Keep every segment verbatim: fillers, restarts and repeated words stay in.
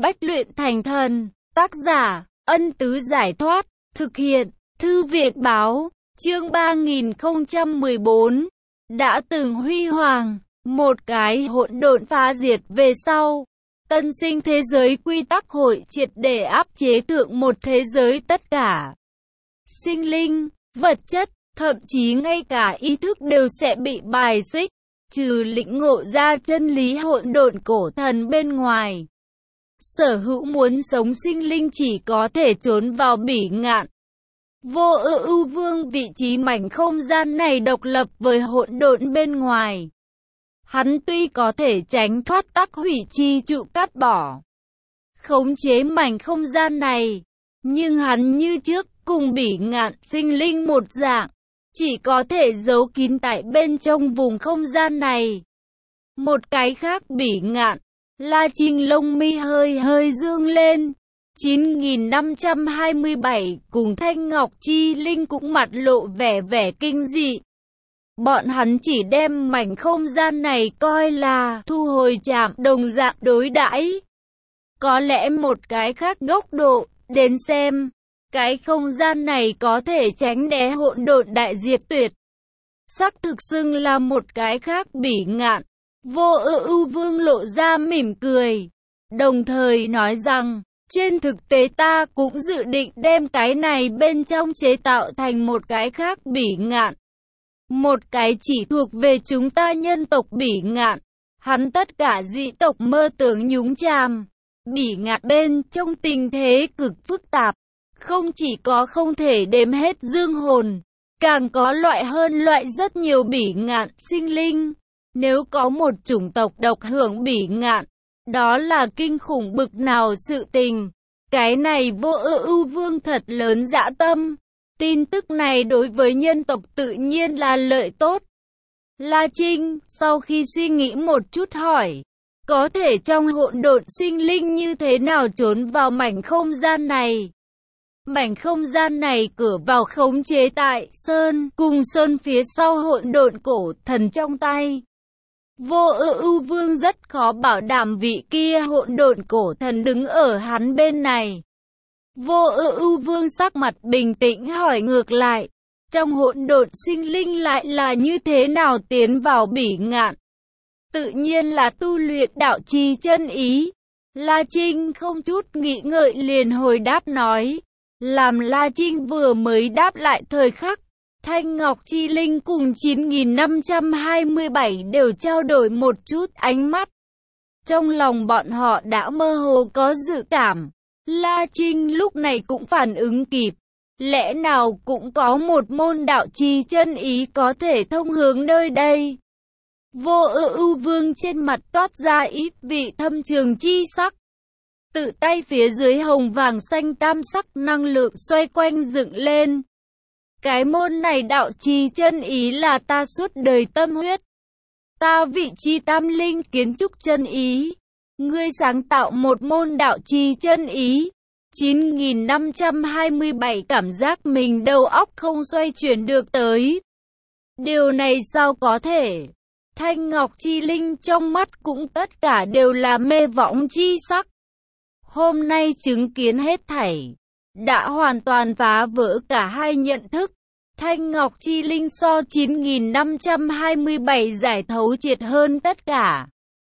Bách luyện thành thần. Tác giả, Ân Tứ Giải Thoát. Thực hiện, Thư viện Báo. Chương ba nghìn không trăm mười bốn. Đã từng huy hoàng. Một cái hỗn độn phá diệt về sau. Tân sinh thế giới quy tắc hội triệt để áp chế thượng một thế giới tất cả. Sinh linh, vật chất, thậm chí ngay cả ý thức đều sẽ bị bài xích. Trừ lĩnh ngộ ra chân lý hỗn độn cổ thần bên ngoài. Sở hữu muốn sống sinh linh chỉ có thể trốn vào bỉ ngạn. Vô ưu ưu vương vị trí mảnh không gian này độc lập với hỗn độn bên ngoài. Hắn tuy có thể tránh thoát tắc hủy chi trụ cắt bỏ, khống chế mảnh không gian này, nhưng hắn như trước cùng bỉ ngạn sinh linh một dạng, chỉ có thể giấu kín tại bên trong vùng không gian này. Một cái khác bỉ ngạn, La Trinh lông mi hơi hơi dương lên. chín nghìn năm trăm hai mươi bảy cùng Thanh Ngọc Chi Linh cũng mặt lộ vẻ vẻ kinh dị. Bọn hắn chỉ đem mảnh không gian này coi là thu hồi trạm đồng dạng đối đãi. Có lẽ một cái khác góc độ, đến xem, cái không gian này có thể tránh né hỗn độn đại diệt tuyệt. Sắc thực xưng là một cái khác bỉ ngạn. Vô ưu ưu vương lộ ra mỉm cười, đồng thời nói rằng, trên thực tế ta cũng dự định đem cái này bên trong chế tạo thành một cái khác bỉ ngạn. Một cái chỉ thuộc về chúng ta nhân tộc bỉ ngạn. Hắn tất cả dị tộc mơ tưởng nhúng chàm. Bỉ ngạn bên trong tình thế cực phức tạp. Không chỉ có không thể đếm hết dương hồn, càng có loại hơn loại rất nhiều bỉ ngạn sinh linh. Nếu có một chủng tộc độc hưởng bỉ ngạn, đó là kinh khủng bực nào sự tình. Cái này vô ưu ưu vương thật lớn dã tâm. Tin tức này đối với nhân tộc tự nhiên là lợi tốt. La Trinh, sau khi suy nghĩ một chút hỏi, có thể trong hỗn độn sinh linh như thế nào trốn vào mảnh không gian này? Mảnh không gian này cửa vào khống chế tại Sơn, cùng Sơn phía sau hỗn độn cổ thần trong tay. Vô ưu ưu vương rất khó bảo đảm vị kia hỗn độn cổ thần đứng ở hắn bên này. Vô ưu ưu vương sắc mặt bình tĩnh hỏi ngược lại, trong hỗn độn sinh linh lại là như thế nào tiến vào bỉ ngạn? Tự nhiên là tu luyện đạo trì chân ý. La Trinh không chút nghĩ ngợi liền hồi đáp nói. Làm La Trinh vừa mới đáp lại thời khắc, Thanh Ngọc Chi Linh cùng chín nghìn năm trăm hai mươi bảy đều trao đổi một chút ánh mắt. Trong lòng bọn họ đã mơ hồ có dự cảm. La Trinh lúc này cũng phản ứng kịp. Lẽ nào cũng có một môn đạo trì chân ý có thể thông hướng nơi đây? Vô ưu ưu vương trên mặt toát ra ít vị thâm trường chi sắc. Tự tay phía dưới hồng vàng xanh tam sắc năng lượng xoay quanh dựng lên. Cái môn này đạo trì chân ý là ta suốt đời tâm huyết. Ta vị chi tam linh kiến trúc chân ý. Ngươi sáng tạo một môn đạo trì chân ý. chín nghìn năm trăm hai mươi bảy cảm giác mình đầu óc không xoay chuyển được tới. Điều này sao có thể? Thanh Ngọc Chi Linh trong mắt cũng tất cả đều là mê võng chi sắc. Hôm nay chứng kiến hết thảy, đã hoàn toàn phá vỡ cả hai nhận thức. Thanh Ngọc Chi Linh so chín nghìn năm trăm hai mươi bảy giải thấu triệt hơn tất cả.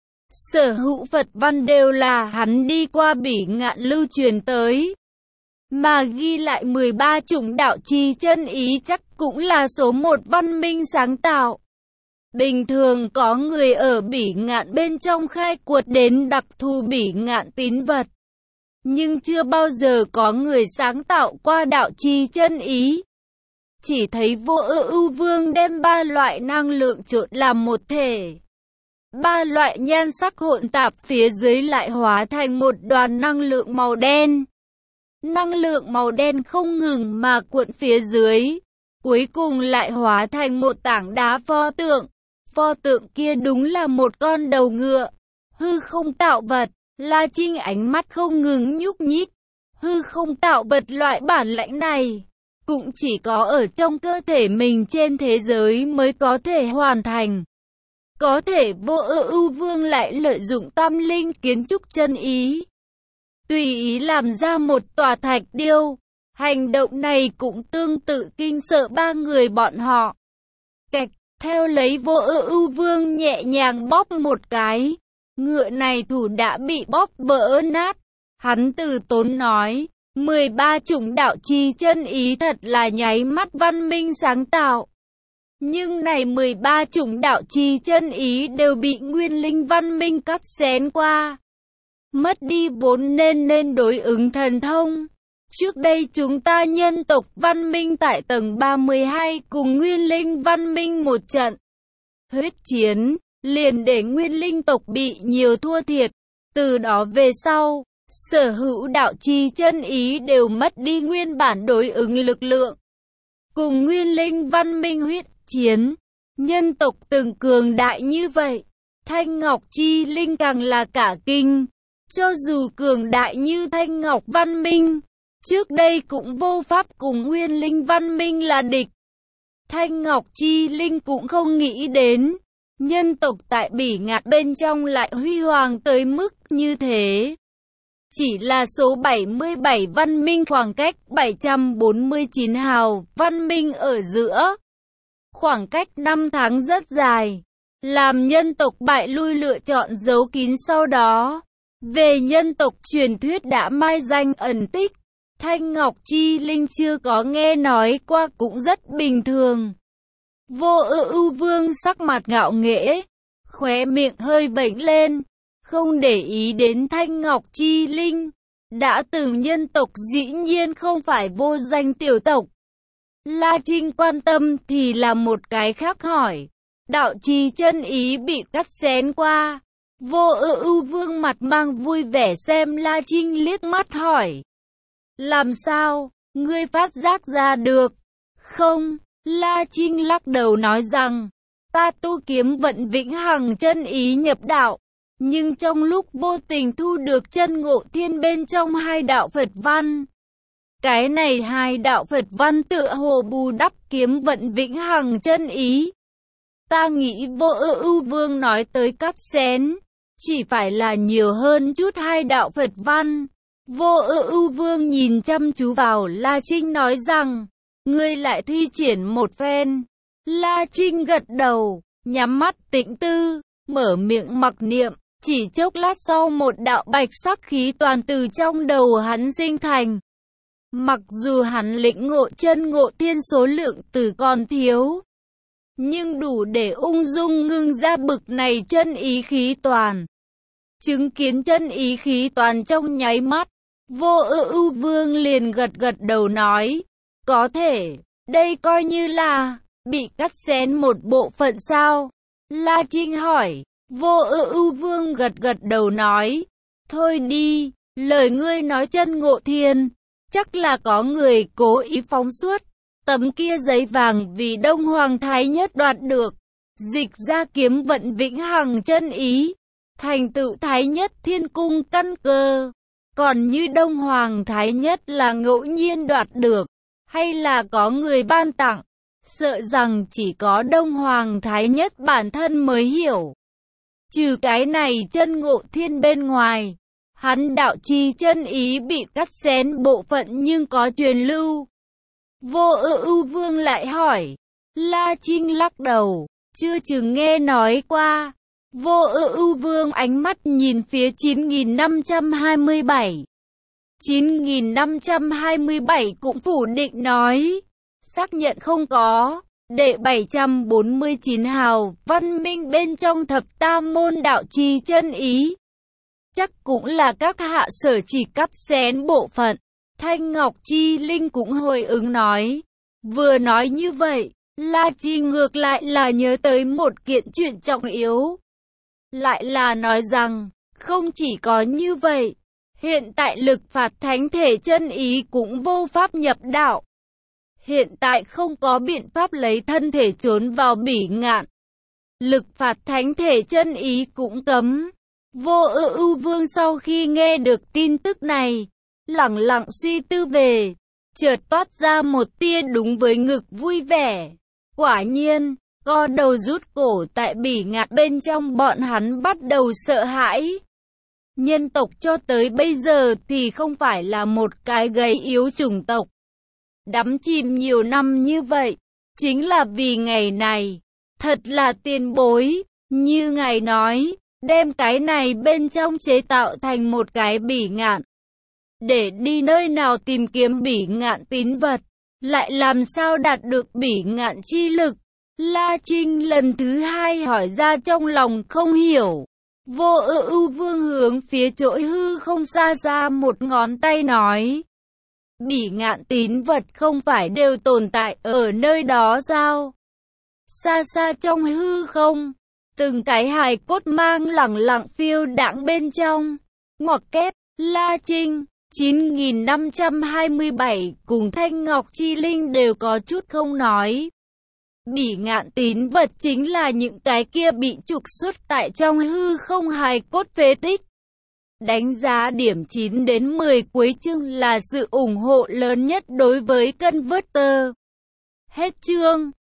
Sở hữu Phật văn đều là hắn đi qua bỉ ngạn lưu truyền tới. Mà ghi lại mười ba chủng đạo trì chân ý chắc cũng là số một văn minh sáng tạo. Bình thường có người ở bỉ ngạn bên trong khai quật đến đặc thù bỉ ngạn tín vật. Nhưng chưa bao giờ có người sáng tạo qua đạo trì chân ý. Chỉ thấy vô ưu ưu vương đem ba loại năng lượng trộn làm một thể. Ba loại nhan sắc hỗn tạp phía dưới lại hóa thành một đoàn năng lượng màu đen. Năng lượng màu đen không ngừng mà cuộn phía dưới. Cuối cùng lại hóa thành một tảng đá pho tượng. Pho tượng kia đúng là một con đầu ngựa. Hư không tạo vật. La Trinh ánh mắt không ngừng nhúc nhích. Hư không tạo vật loại bản lãnh này cũng chỉ có ở trong cơ thể mình trên thế giới mới có thể hoàn thành. Có thể vô ưu ưu vương lại lợi dụng tam linh kiến trúc chân ý. tùy ý làm ra một tòa thạch điêu. Hành động này cũng tương tự kinh sợ ba người bọn họ. Kạch, theo lấy Vô Ưu Ưu Vương nhẹ nhàng bóp một cái. Ngựa này thủ đã bị bóp vỡ nát. Hắn từ tốn nói, mười ba chủng đạo chi chân ý thật là nháy mắt văn minh sáng tạo. Nhưng này mười ba chủng đạo chi chân ý đều bị nguyên linh văn minh cắt xén qua. Mất đi vốn nên nên đối ứng thần thông. Trước đây chúng ta nhân tộc văn minh tại tầng ba mươi hai cùng nguyên linh văn minh một trận huyết chiến, liền để nguyên linh tộc bị nhiều thua thiệt. Từ đó về sau, sở hữu đạo chi chân ý đều mất đi nguyên bản đối ứng lực lượng. Cùng nguyên linh văn minh huyết chiến, nhân tộc từng cường đại như vậy, Thanh Ngọc chi linh càng là cả kinh. Cho dù cường đại như Thanh Ngọc văn minh, trước đây cũng vô pháp cùng nguyên linh văn minh là địch. Thanh Ngọc chi linh cũng không nghĩ đến, nhân tộc tại Bỉ Ngạn bên trong lại huy hoàng tới mức như thế. Chỉ là số bảy mươi bảy văn minh khoảng cách bảy trăm bốn mươi chín hào văn minh ở giữa. Khoảng cách năm tháng rất dài, làm nhân tộc bại lui lựa chọn giấu kín sau đó. Về nhân tộc truyền thuyết đã mai danh ẩn tích, Thanh Ngọc chi linh chưa có nghe nói qua cũng rất bình thường. Vô Ưu Ưu Vương sắc mặt ngạo nghễ, khóe miệng hơi vểnh lên, không để ý đến Thanh Ngọc chi linh. Đã từng nhân tộc dĩ nhiên không phải vô danh tiểu tộc. La Trinh quan tâm thì là một cái khác hỏi, đạo chi chân ý bị cắt xén qua. Vô Ưu Ưu Vương mặt mang vui vẻ xem La Trinh liếc mắt hỏi, làm sao, ngươi phát giác ra được? Không, La Trinh lắc đầu nói rằng, ta tu kiếm vận vĩnh hằng chân ý nhập đạo, nhưng trong lúc vô tình thu được chân ngộ thiên bên trong hai đạo Phật văn. Cái này hai đạo Phật văn tựa hồ bù đắp kiếm vận vĩnh hằng chân ý. Ta nghĩ Vô Ưu Ưu Vương nói tới cắt xén, chỉ phải là nhiều hơn chút hai đạo Phật văn. Vô Ưu Ưu Vương nhìn chăm chú vào La Trinh nói rằng, ngươi lại thi triển một phen. La Trinh gật đầu, nhắm mắt tĩnh tư, mở miệng mặc niệm, chỉ chốc lát sau một đạo bạch sắc khí toàn từ trong đầu hắn sinh thành. Mặc dù hắn lĩnh ngộ chân ngộ thiên số lượng từ còn thiếu, nhưng đủ để ung dung ngưng ra bực này chân ý khí toàn. Chứng kiến chân ý khí toàn trong nháy mắt, Vô Ưu Ưu Vương liền gật gật đầu nói, có thể, đây coi như là bị cắt xén một bộ phận sao? La Trinh hỏi. Vô Ưu Ưu Vương gật gật đầu nói, thôi đi, lời ngươi nói chân ngộ thiên, chắc là có người cố ý phóng suốt tấm kia giấy vàng vì Đông Hoàng Thái Nhất đoạt được, dịch ra kiếm vận vĩnh hằng chân ý, thành tựu Thái Nhất thiên cung căn cơ. Còn như Đông Hoàng Thái Nhất là ngẫu nhiên đoạt được, hay là có người ban tặng, sợ rằng chỉ có Đông Hoàng Thái Nhất bản thân mới hiểu. Trừ cái này chân ngộ thiên bên ngoài, hắn đạo chi chân ý bị cắt xén bộ phận nhưng có truyền lưu. Vô Ưu Ưu Vương lại hỏi. La Trinh lắc đầu, chưa chừng nghe nói qua. Vô Ưu Ưu Vương ánh mắt nhìn phía chín nghìn năm trăm hai mươi bảy. chín nghìn năm trăm hai mươi bảy cũng phủ định nói, xác nhận không có. Đệ bảy trăm bốn mươi chín hào, văn minh bên trong thập tam môn đạo chi chân ý. Chắc cũng là các hạ sở chỉ cắt xén bộ phận. Thanh Ngọc chi linh cũng hồi ứng nói. Vừa nói như vậy, La Chi ngược lại là nhớ tới một kiện chuyện trọng yếu. Lại là nói rằng, không chỉ có như vậy, hiện tại lực phạt thánh thể chân ý cũng vô pháp nhập đạo. Hiện tại không có biện pháp lấy thân thể trốn vào Bỉ Ngạn. Lực phạt thánh thể chân ý cũng cấm. Vô Ưu Ưu Vương sau khi nghe được tin tức này, lẳng lặng suy tư về, chợt toát ra một tia đúng với ngực vui vẻ. Quả nhiên, co đầu rút cổ tại Bỉ Ngạn bên trong bọn hắn bắt đầu sợ hãi. Nhân tộc cho tới bây giờ thì không phải là một cái gầy yếu chủng tộc. Đắm chìm nhiều năm như vậy, chính là vì ngày này. Thật là tiền bối, như ngài nói, đem cái này bên trong chế tạo thành một cái bỉ ngạn. Để đi nơi nào tìm kiếm bỉ ngạn tín vật, lại làm sao đạt được bỉ ngạn chi lực? La Trinh lần thứ hai hỏi ra trong lòng không hiểu. Vô Ưu Vương hướng phía chỗ hư không xa xa một ngón tay nói. Bỉ ngạn tín vật không phải đều tồn tại ở nơi đó sao? Xa xa trong hư không, từng cái hài cốt mang lẳng lặng phiêu đãng bên trong. Ngoặc kép, La Trinh, chín nghìn năm trăm hai mươi bảy cùng Thanh Ngọc Chi Linh đều có chút không nói. Bỉ ngạn tín vật chính là những cái kia bị trục xuất tại trong hư không hài cốt phế tích. Đánh giá điểm chín đến mười cuối chương là sự ủng hộ lớn nhất đối với Converter. Hết chương.